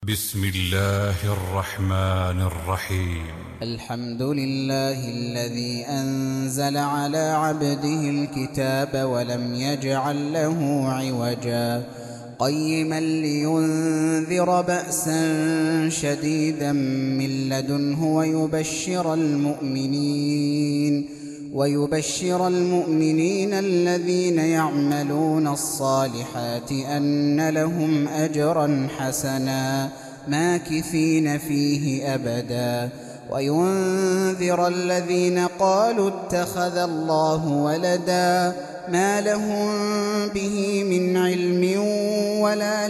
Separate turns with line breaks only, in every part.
بسم الله الرحمن الرحيم.
الحمد لله الذي أنزل على عبده الكتاب ولم يجعل له عوجا قيما لينذر بأسا شديدا من لدنه ويبشر المؤمنين الذين يعملون الصالحات أن لهم أجرا حسنا ماكثين فيه أبدا وينذر الذين قالوا اتخذ الله ولدا ما لهم به من علم ولا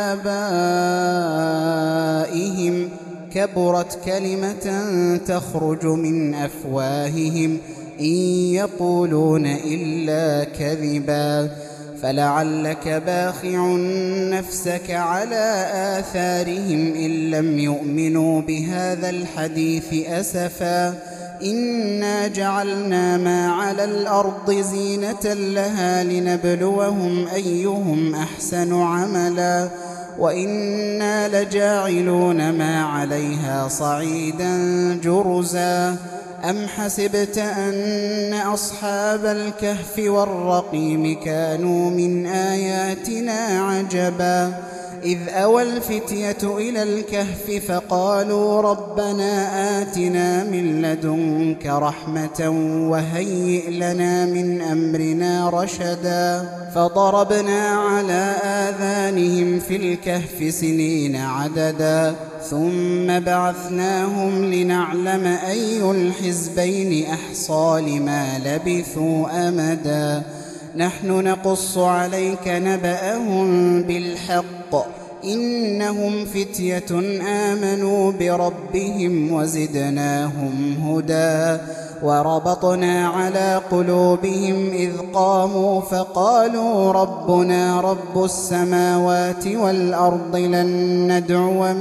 لآبائهم كبرت كلمة تخرج من أفواههم إن يقولون إلا كذبا فلعلك باخع نفسك على آثارهم إن لم يؤمنوا بهذا الحديث أسفا إنا جعلنا ما على الأرض زينة لها لنبلوهم أيهم أحسن عملا وإنا لجاعلون ما عليها صعيدا جرزا أم حسبت أن أصحاب الكهف والرقيم كانوا من آياتنا عجبا إذ أوى الفتية إلى الكهف فقالوا ربنا آتنا من لدنك رحمة وهيئ لنا من أمرنا رشدا فضربنا على آذانهم في الكهف سنين عددا ثم بعثناهم لنعلم أي الحزبين أحصى لما لبثوا أمدا نحن نقص عليك نبأهم بالحق إنهم فتية آمنوا بربهم وزدناهم هدى وربطنا على قلوبهم إذ قاموا فقالوا ربنا رب السماوات والأرض لن ندعو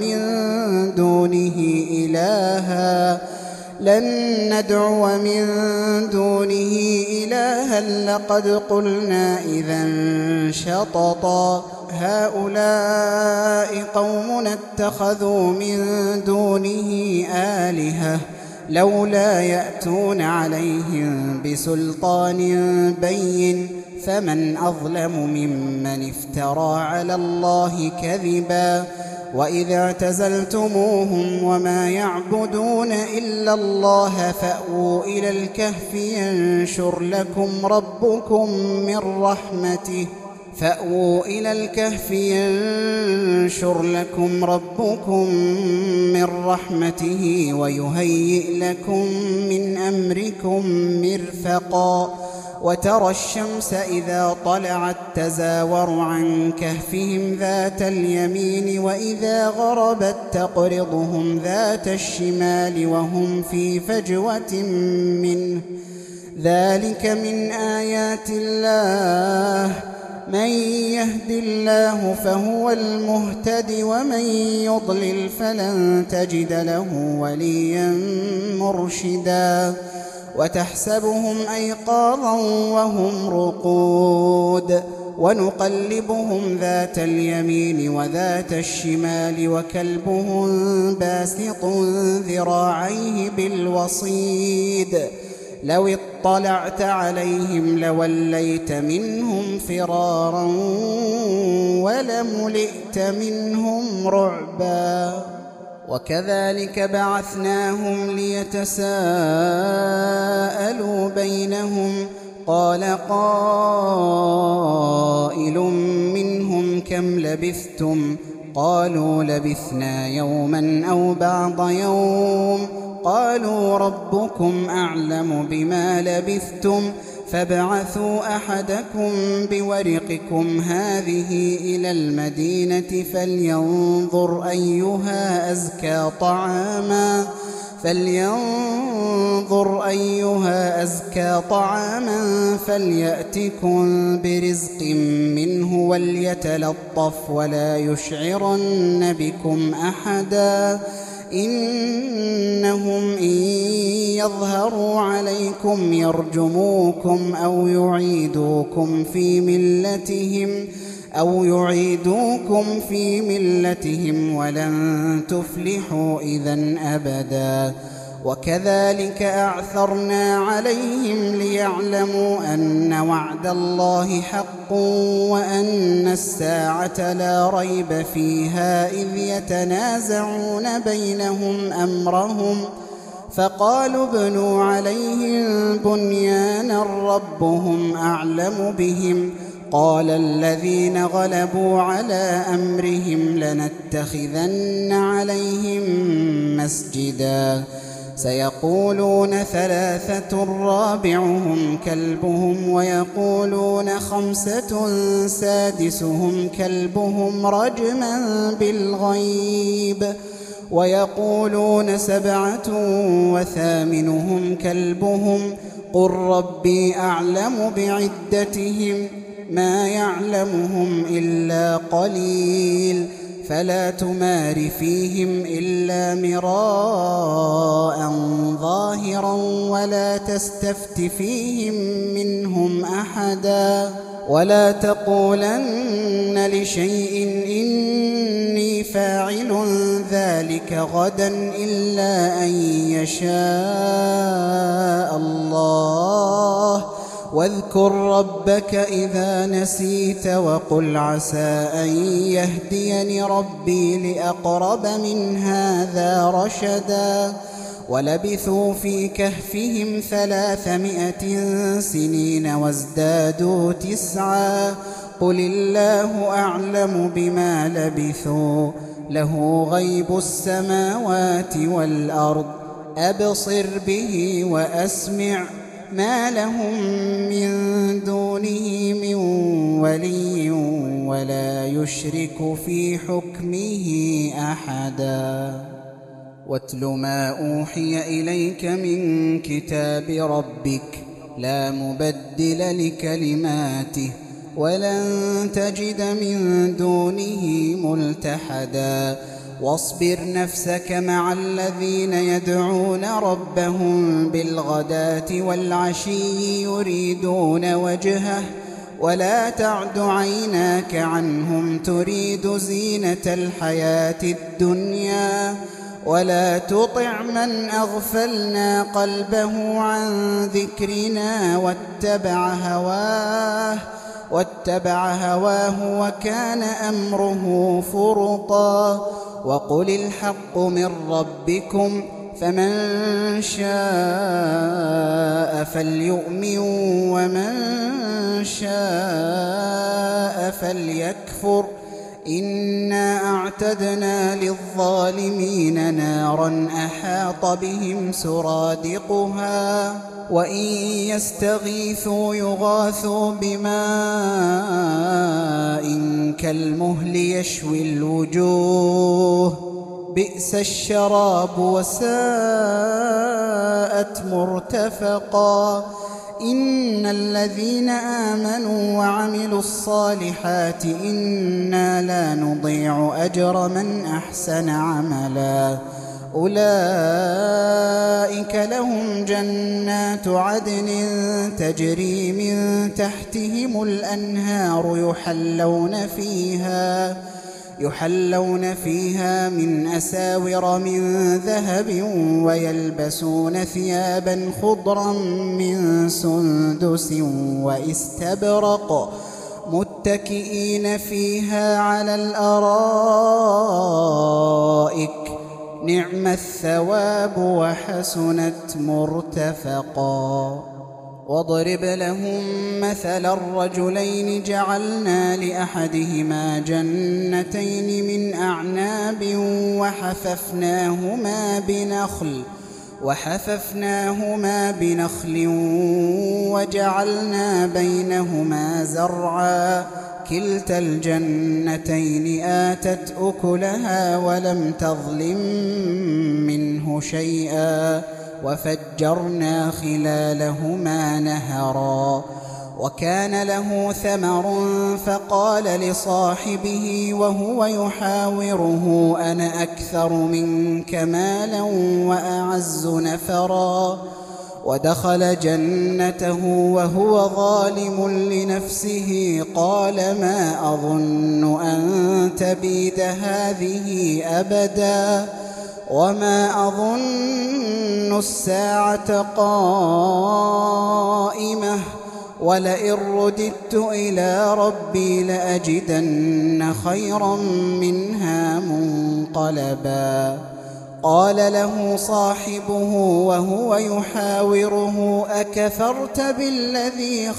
من دونه إلها لقد قلنا إذا شططا هؤلاء قومنا اتخذوا من دونه آلهة لولا يأتون عليهم بسلطان بين فمن أظلم ممن افترى على الله كذبا وإذا اعتزلتموهم وما يعبدون إلا الله فأووا إلى الكهف ينشر لكم ربكم من رحمته ويهيئ لكم من أمركم مرفقا وترى الشمس إذا طلعت تزاور عن كهفهم ذات اليمين وإذا غربت تقرضهم ذات الشمال وهم في فجوة منه ذلك من آيات الله من يهد الله فهو المهتد ومن يضلل فلن تجد له وليا مرشدا وتحسبهم أيقاظا وهم رقود ونقلبهم ذات اليمين وذات الشمال وكلبهم باسط ذراعيه بالوصيد لو اطلعت عليهم لوليت منهم فرارا ولملئت منهم رعبا وكذلك بعثناهم ليتساءلوا بينهم قال قائل منهم كم لبثتم قالوا لبثنا يوما أو بعض يوم قالوا ربكم أعلم بما لبثتم فابعثوا أحدكم بورقكم هذه إلى المدينة فلينظر أيها أزكى طعاما فليأتكم برزق منه وليتلطف ولا يشعرن بكم أحدا إنهم إن يظهروا عليكم يرجموكم أو يعيدوكم في ملتهم أو يعيدوكم في ملتهم ولن تفلحوا إذن أبدا. وكذلك أعثرنا عليهم ليعلموا أن وعد الله حق وأن الساعة لا ريب فيها إذ يتنازعون بينهم أمرهم فقالوا ابنوا عليهم بنيانا ربهم أعلم بهم قال الذين غلبوا على أمرهم لنتخذن عليهم مسجدا سيقولون ثلاثة رابعهم كلبهم ويقولون خمسة سادسهم كلبهم رجما بالغيب ويقولون سبعة وثامنهم كلبهم قل ربي أعلم بعدتهم ما يعلمهم إلا قليل فلا تمار فيهم إلا مراء ظاهرا ولا تستفت فيهم منهم أحدا ولا تقولن لشيء إني فاعل ذلك غدا إلا أن يشاء الله واذكر ربك إذا نسيت وقل عسى أن يهديني ربي لأقرب من هذا رشدا ولبثوا في كهفهم 300 سنين وازدادوا 9 قل الله أعلم بما لبثوا له غيب السماوات والأرض أبصر به وأسمع ما لهم من دونه من ولي ولا يشرك في حكمه أحدا واتل ما أوحي إليك من كتاب ربك لا مبدل لكلماته ولن تجد من دونه ملتحدا واصبر نفسك مع الذين يدعون ربهم بالغداة والعشي يريدون وجهه ولا تعد عيناك عنهم تريد زينة الحياة الدنيا ولا تطع من أغفلنا قلبه عن ذكرنا واتبع هواه وكان أمره فرطا وقل الحق من ربكم فمن شاء فليؤمن ومن شاء فليكفر إنا أعتدنا للظالمين نارا أحاط بهم سرادقها وإن يستغيثوا يغاثوا بماء كالمهل يشوي الوجوه بئس الشراب وساءت مرتفقا إن الذين آمنوا وعملوا الصالحات إنا لا نضيع أجر من أحسن عملا أولئك لهم جنات عدن تجري من تحتهم الأنهار يحلون فيها من أساور من ذهب ويلبسون ثيابا خضرا من سندس واستبرق متكئين فيها على الأرائك نعم الثواب وحسنت مرتفقا واضرب لهم مثل الرجلين جعلنا لأحدهما جنتين من أعناب وحففناهما بنخل وجعلنا بينهما زرعا كلتا الجنتين آتت أكلها ولم تظلم منه شيئا وفجرنا خلالهما نهرا وكان له ثمر فقال لصاحبه وهو يحاوره أنا أكثر منك مالا وأعز نفرا ودخل جنته وهو ظالم لنفسه قال ما أظن أن تبيد هذه أبدا وما أظن الساعة قائمة ولئن رددت إلى ربي لأجدن خيرا منها منقلبا قال له صاحبه وهو يحاوره أكفرت بالذي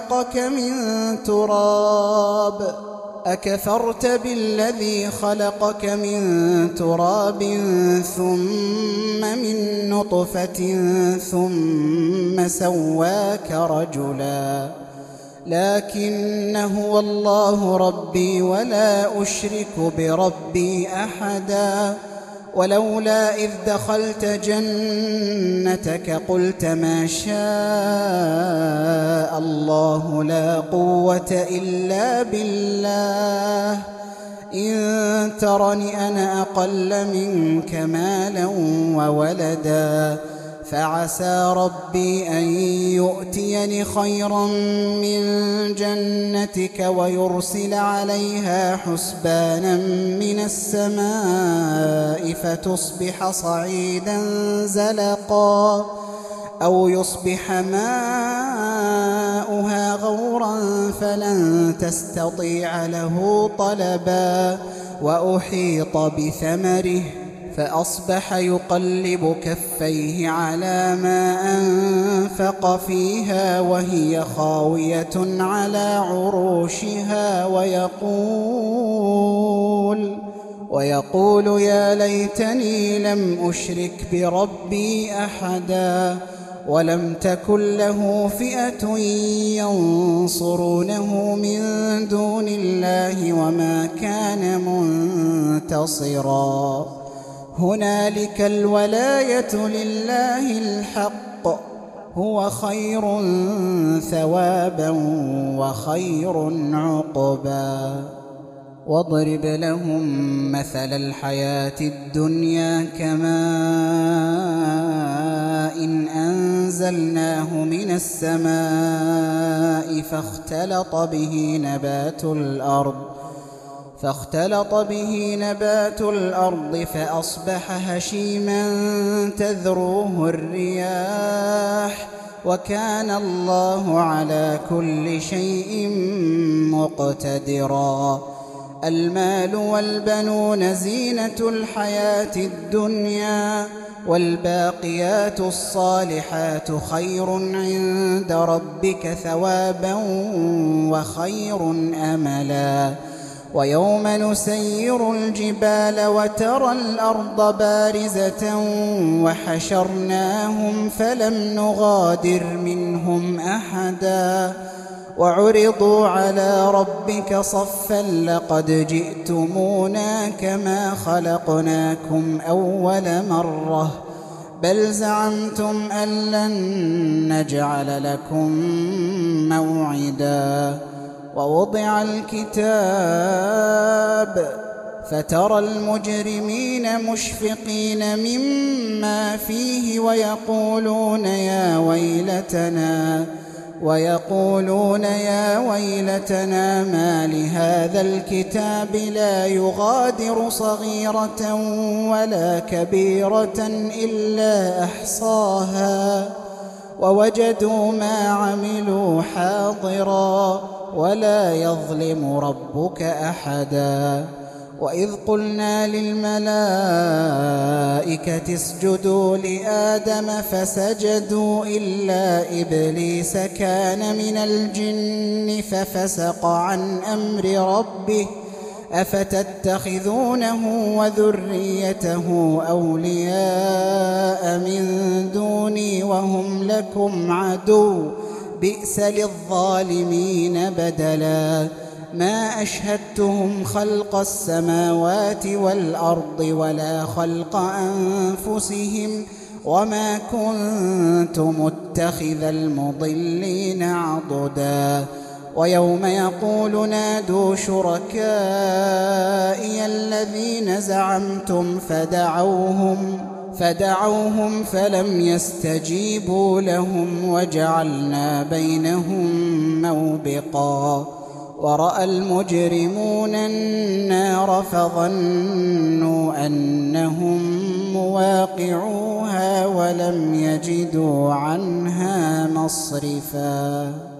خلقك من تراب ثم من نطفة ثم سواك رجلا لكن هو الله ربي ولا أشرك بربي أحدا ولولا إذ دخلت جنتك قلت ما شاء الله لا قوة إلا بالله إن ترني أنا أقل منك مالا وولدا فعسى ربي أن يؤتيني خيرا من جنتك ويرسل عليها حسبانا من السماء فتصبح صعيدا زلقا أو يصبح ماؤها غورا فلن تستطيع له طلبا وأحيط بثمره فأصبح يقلب كفيه على ما أنفق فيها وهي خاوية على عروشها ويقول يا ليتني لم أشرك بربي أحدا ولم تكن له فئة ينصرونه من دون الله وما كان منتصرا هنالك الولاية لله الحق هو خير ثوابا وخير عقبا واضرب لهم مثل الحياة الدنيا كماء إن أنزلناه من السماء فاختلط به نبات الأرض فأصبح هشيما تذروه الرياح وكان الله على كل شيء مقتدرا المال والبنون زينة الحياة الدنيا والباقيات الصالحات خير عند ربك ثوابا وخير أملا ويوم نسير الجبال وترى الأرض بارزة وحشرناهم فلم نغادر منهم أحدا وعرضوا على ربك صفا لقد جئتمونا كما خلقناكم أول مرة بل زعمتم أن لن نجعل لكم موعدا ووضع الكتاب فترى المجرمين مشفقين مما فيه ويقولون يا ويلتنا ما لهذا الكتاب لا يغادر صغيرة ولا كبيرة إلا أحصاها ووجدوا ما عملوا حاضرا ولا يظلم ربك أحدا وإذ قلنا للملائكة اسجدوا لآدم فسجدوا إلا إبليس كان من الجن ففسق عن أمر ربه أفتتخذونه وذريته أولياء من دوني وهم لكم عدو بئس للظالمين بدلا ما أشهدتهم خلق السماوات والأرض ولا خلق أنفسهم وما كنت متخذ المضلين عضدا ويوم يقول نادوا شركائي الذين زعمتم فدعوهم فلم يستجيبوا لهم وجعلنا بينهم موبقا ورأى المجرمون النار فظنوا أنهم مواقعوها ولم يجدوا عنها مصرفا.